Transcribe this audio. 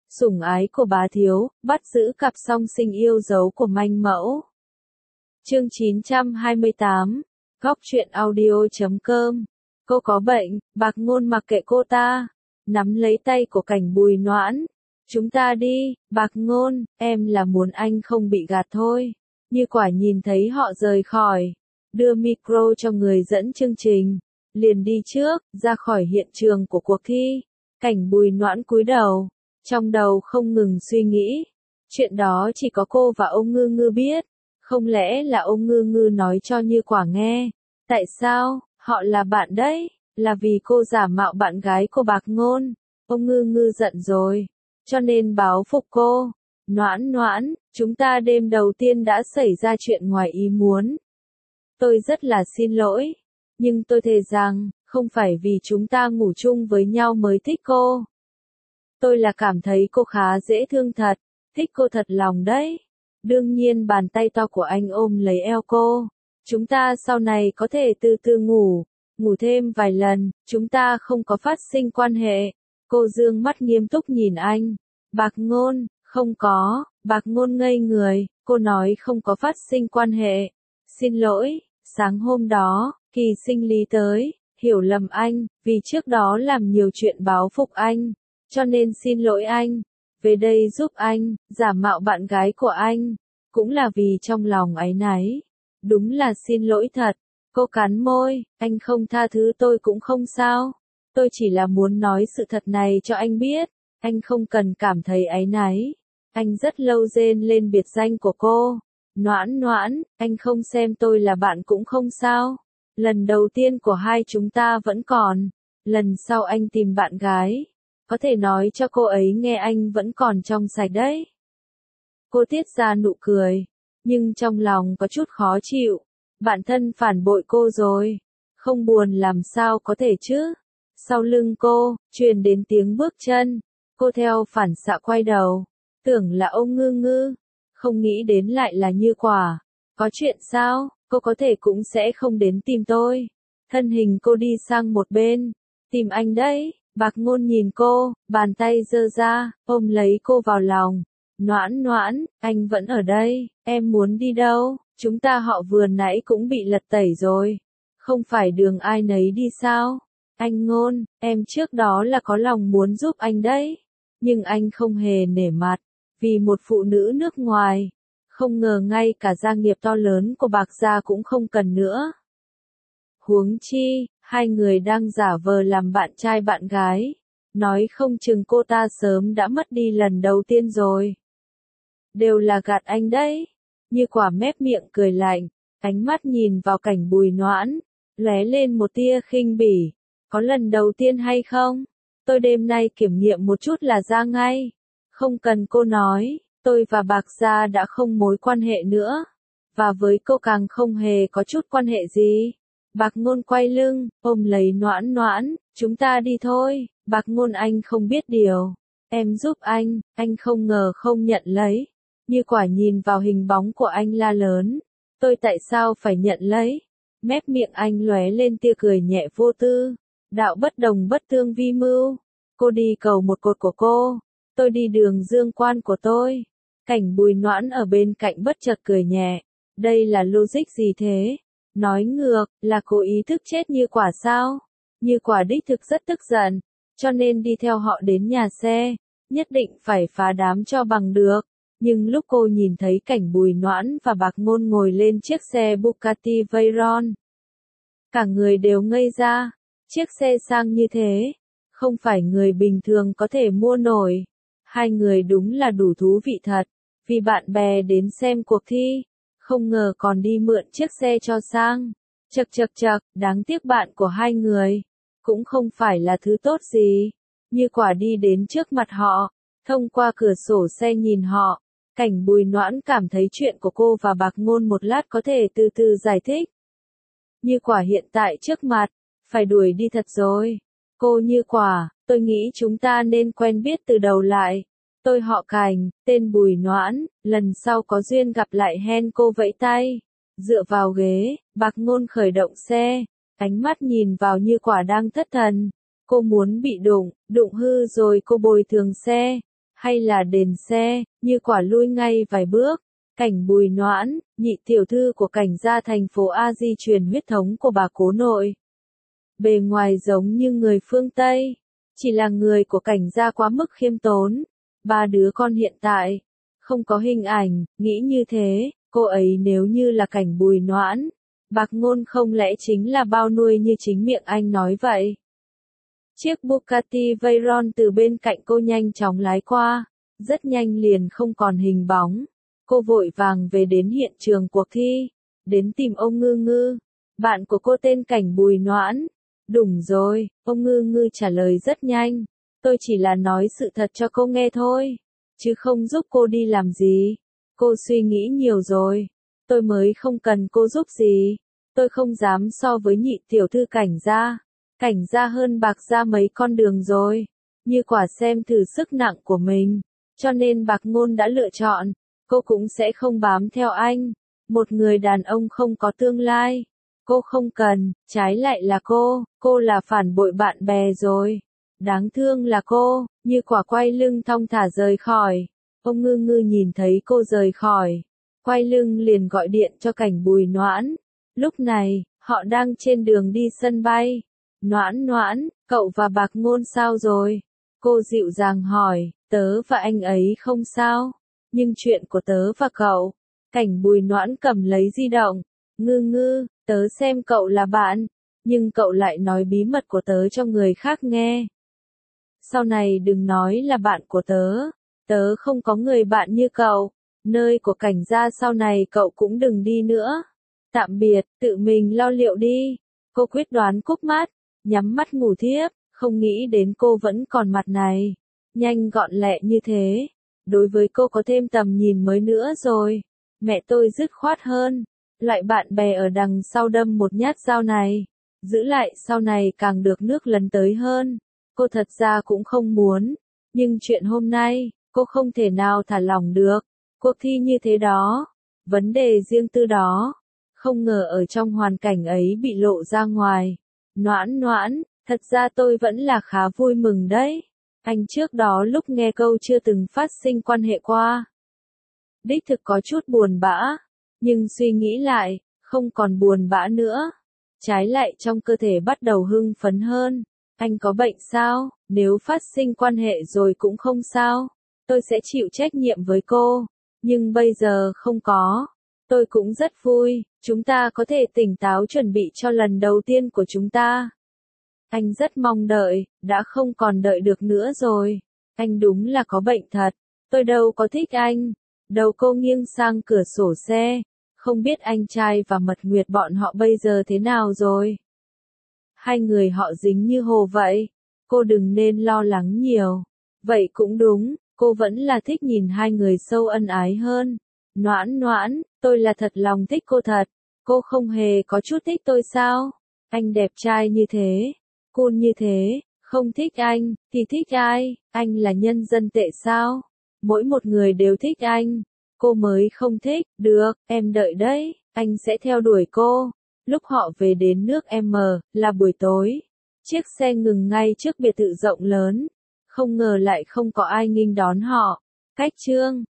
sủng ái của bá thiếu, bắt giữ cặp song sinh yêu dấu của manh mẫu. Chương 928, Góc truyện audio.com. Cô có bệnh, Bạc Ngôn mặc kệ cô ta, nắm lấy tay của Cảnh Bùi Noãn. Chúng ta đi, Bạc Ngôn, em là muốn anh không bị gạt thôi. Như Quả nhìn thấy họ rời khỏi, đưa micro cho người dẫn chương trình, liền đi trước, ra khỏi hiện trường của cuộc thi. Cảnh Bùi Noãn cúi đầu, trong đầu không ngừng suy nghĩ. Chuyện đó chỉ có cô và ông Ngư Ngư biết. Không lẽ là ông Ngư Ngư nói cho Như Quả nghe? Tại sao? Họ là bạn đấy, là vì cô giả mạo bạn gái của Bạc Ngôn. Ông Ngư Ngư giận rồi, cho nên báo phục cô. Noãn Noãn, chúng ta đêm đầu tiên đã xảy ra chuyện ngoài ý muốn. Tôi rất là xin lỗi, nhưng tôi thề rằng, không phải vì chúng ta ngủ chung với nhau mới thích cô. Tôi là cảm thấy cô khá dễ thương thật, thích cô thật lòng đấy. Đương nhiên bàn tay to của anh ôm lấy eo cô. Chúng ta sau này có thể từ từ ngủ thêm vài lần, chúng ta không có phát sinh quan hệ. Cô dương mắt nghiêm túc nhìn anh. Bạc Ngôn, không có. Bạc Ngôn ngây người, cô nói không có phát sinh quan hệ. Xin lỗi, sáng hôm đó, Kỳ Sinh Lý tới, hiểu lầm anh, vì trước đó làm nhiều chuyện báo phục anh, cho nên xin lỗi anh. Về đây giúp anh, giả mạo bạn gái của anh, cũng là vì trong lòng áy náy. Đúng là xin lỗi thật. Cô cắn môi, anh không tha thứ tôi cũng không sao. Tôi chỉ là muốn nói sự thật này cho anh biết, anh không cần cảm thấy áy náy. Anh rất lâu rên lên biệt danh của cô. Noãn Noãn, anh không xem tôi là bạn cũng không sao. Lần đầu tiên của hai chúng ta vẫn còn. Lần sau anh tìm bạn gái, có thể nói cho cô ấy nghe anh vẫn còn trong sạch đấy. Cô tiết ra nụ cười, nhưng trong lòng có chút khó chịu. Bạn thân phản bội cô rồi. Không buồn làm sao có thể chứ. Sau lưng cô, truyền đến tiếng bước chân. Cô theo phản xạ quay đầu. Tưởng là ông Ngư Ngư. Không nghĩ đến lại là Như Quả. Có chuyện sao, cô có thể cũng sẽ không đến tìm tôi. Thân hình cô đi sang một bên. Tìm anh đấy. Bạc Ngôn nhìn cô, bàn tay giơ ra, ôm lấy cô vào lòng. Noãn Noãn, anh vẫn ở đây, em muốn đi đâu? Chúng ta họ vừa nãy cũng bị lật tẩy rồi. Không phải đường ai nấy đi sao? Anh Ngôn, em trước đó là có lòng muốn giúp anh đấy. Nhưng anh không hề nể mặt, vì một phụ nữ nước ngoài. Không ngờ ngay cả gia nghiệp to lớn của Bạc gia cũng không cần nữa. Huống chi, hai người đang giả vờ làm bạn trai bạn gái. Nói không chừng cô ta sớm đã mất đi lần đầu tiên rồi. Đều là gạt anh đấy. Như Quả mép miệng cười lạnh, ánh mắt nhìn vào Cảnh Bùi Noãn, lóe lên một tia khinh bỉ. Có lần đầu tiên hay không? Tôi đêm nay kiểm nghiệm một chút là ra ngay. Không cần cô nói, tôi và Bạc gia đã không mối quan hệ nữa. Và với cô càng không hề có chút quan hệ gì. Bạc Ngôn quay lưng, ôm lấy Noãn Noãn, chúng ta đi thôi. Bạc Ngôn, anh không biết điều. Em giúp anh không ngờ không nhận lấy. Như Quả nhìn vào hình bóng của anh la lớn. Tôi tại sao phải nhận lấy? Mép miệng anh lóe lên tia cười nhẹ vô tư. Đạo bất đồng bất tương vi mưu. Cô đi cầu một cột của cô. Tôi đi đường dương quan của tôi. Cảnh Bùi Noãn ở bên cạnh bất chợt cười nhẹ. Đây là logic gì thế? Nói ngược, là cố ý thức chết Như Quả sao? Như Quả đích thực rất tức giận, cho nên đi theo họ đến nhà xe. Nhất định phải phá đám cho bằng được. Nhưng lúc cô nhìn thấy Cảnh Bùi Noãn và Bạc Ngôn ngồi lên chiếc xe Bugatti Veyron, cả người đều ngây ra. Chiếc xe sang như thế, không phải người bình thường có thể mua nổi. Hai người đúng là đủ thú vị thật. Vì bạn bè đến xem cuộc thi, không ngờ còn đi mượn chiếc xe cho sang. Chậc chậc chậc, đáng tiếc bạn của hai người cũng không phải là thứ tốt gì. Như Quả đi đến trước mặt họ, thông qua cửa sổ xe nhìn họ. Cảnh Bùi Noãn cảm thấy chuyện của cô và Bạc Ngôn một lát có thể từ từ giải thích. Như Quả hiện tại trước mặt, phải đuổi đi thật rồi. Cô Như Quả, tôi nghĩ chúng ta nên quen biết từ đầu lại. Tôi họ Cảnh, tên Bùi Noãn, lần sau có duyên gặp lại hen. Cô vẫy tay, dựa vào ghế, Bạc Ngôn khởi động xe, ánh mắt nhìn vào Như Quả đang thất thần. Cô muốn bị đụng hư rồi cô bồi thường xe. hay là đền xe, như quả lui ngay vài bước. Cảnh Bùi Noãn, nhị tiểu thư của Cảnh gia thành phố A di truyền huyết thống của bà cố nội. Bề ngoài giống như người phương Tây, chỉ là người của Cảnh gia quá mức khiêm tốn. Ba đứa con hiện tại, không có hình ảnh, nghĩ như thế, cô ấy nếu như là Cảnh Bùi Noãn, Bạc Ngôn không lẽ chính là bao nuôi như chính miệng anh nói vậy. Chiếc Bugatti Veyron từ bên cạnh cô nhanh chóng lái qua, rất nhanh liền không còn hình bóng. Cô vội vàng về đến hiện trường cuộc thi, đến tìm ông Ngư Ngư. Bạn của cô tên Cảnh Bùi Noãn. Đúng rồi, ông Ngư Ngư trả lời rất nhanh. Tôi chỉ là nói sự thật cho cô nghe thôi, chứ không giúp cô đi làm gì. Cô suy nghĩ nhiều rồi. Tôi mới không cần cô giúp gì. Tôi không dám so với nhị tiểu thư Cảnh gia. Cảnh gia hơn Bạc gia mấy con đường rồi. Như quả xem thử sức nặng của mình. Cho nên Bạc Ngôn đã lựa chọn. Cô cũng sẽ không bám theo anh. Một người đàn ông không có tương lai. Cô không cần, trái lại là cô là phản bội bạn bè rồi. Đáng thương là cô, như quả quay lưng thong thả rời khỏi. Ông Ngư Ngư nhìn thấy cô rời khỏi. Quay lưng liền gọi điện cho Cảnh Bùi Noãn. Lúc này, họ đang trên đường đi sân bay. Noãn Noãn, cậu và Bạc Ngôn sao rồi? Cô dịu dàng hỏi, tớ và anh ấy không sao. Nhưng chuyện của tớ và cậu. Cảnh Bùi Noãn cầm lấy di động. Ngư Ngư, tớ xem cậu là bạn, nhưng cậu lại nói bí mật của tớ cho người khác nghe. Sau này đừng nói là bạn của tớ không có người bạn như cậu, nơi của Cảnh gia sau này cậu cũng đừng đi nữa. Tạm biệt, tự mình lo liệu đi. Cô quyết đoán cúp mắt, nhắm mắt ngủ thiếp, không nghĩ đến cô vẫn còn mặt này. Nhanh gọn lẹ như thế, đối với cô có thêm tầm nhìn mới nữa rồi. Mẹ tôi dứt khoát hơn. Loại bạn bè ở đằng sau đâm một nhát dao này, giữ lại sau này càng được nước lấn tới hơn. Cô thật ra cũng không muốn, nhưng chuyện hôm nay, cô không thể nào thả lỏng được. Cuộc thi như thế đó, vấn đề riêng tư đó, không ngờ ở trong hoàn cảnh ấy bị lộ ra ngoài. Noãn Noãn, thật ra tôi vẫn là khá vui mừng đấy. Anh trước đó lúc nghe câu chưa từng phát sinh quan hệ qua. Đích thực có chút buồn bã. Nhưng suy nghĩ lại, không còn buồn bã nữa. Trái lại trong cơ thể bắt đầu hưng phấn hơn. Anh có bệnh sao? Nếu phát sinh quan hệ rồi cũng không sao. Tôi sẽ chịu trách nhiệm với cô. Nhưng bây giờ không có. Tôi cũng rất vui. Chúng ta có thể tỉnh táo chuẩn bị cho lần đầu tiên của chúng ta. Anh rất mong đợi, đã không còn đợi được nữa rồi. Anh đúng là có bệnh thật. Tôi đâu có thích anh. Đầu cô nghiêng sang cửa sổ xe. Không biết anh trai và Mật Nguyệt bọn họ bây giờ thế nào rồi? Hai người họ dính như hồ vậy. Cô đừng nên lo lắng nhiều. Vậy cũng đúng, cô vẫn là thích nhìn hai người sâu ân ái hơn. Noãn Noãn, tôi là thật lòng thích cô thật. Cô không hề có chút thích tôi sao? Anh đẹp trai như thế, cool như thế, không thích anh, thì thích ai? Anh là nhân dân tệ sao? Mỗi một người đều thích anh. Cô mới không thích, được, em đợi đấy, anh sẽ theo đuổi cô. Lúc họ về đến nước M, là buổi tối. Chiếc xe ngừng ngay trước biệt thự rộng lớn. Không ngờ lại không có ai nghênh đón họ. Cách chương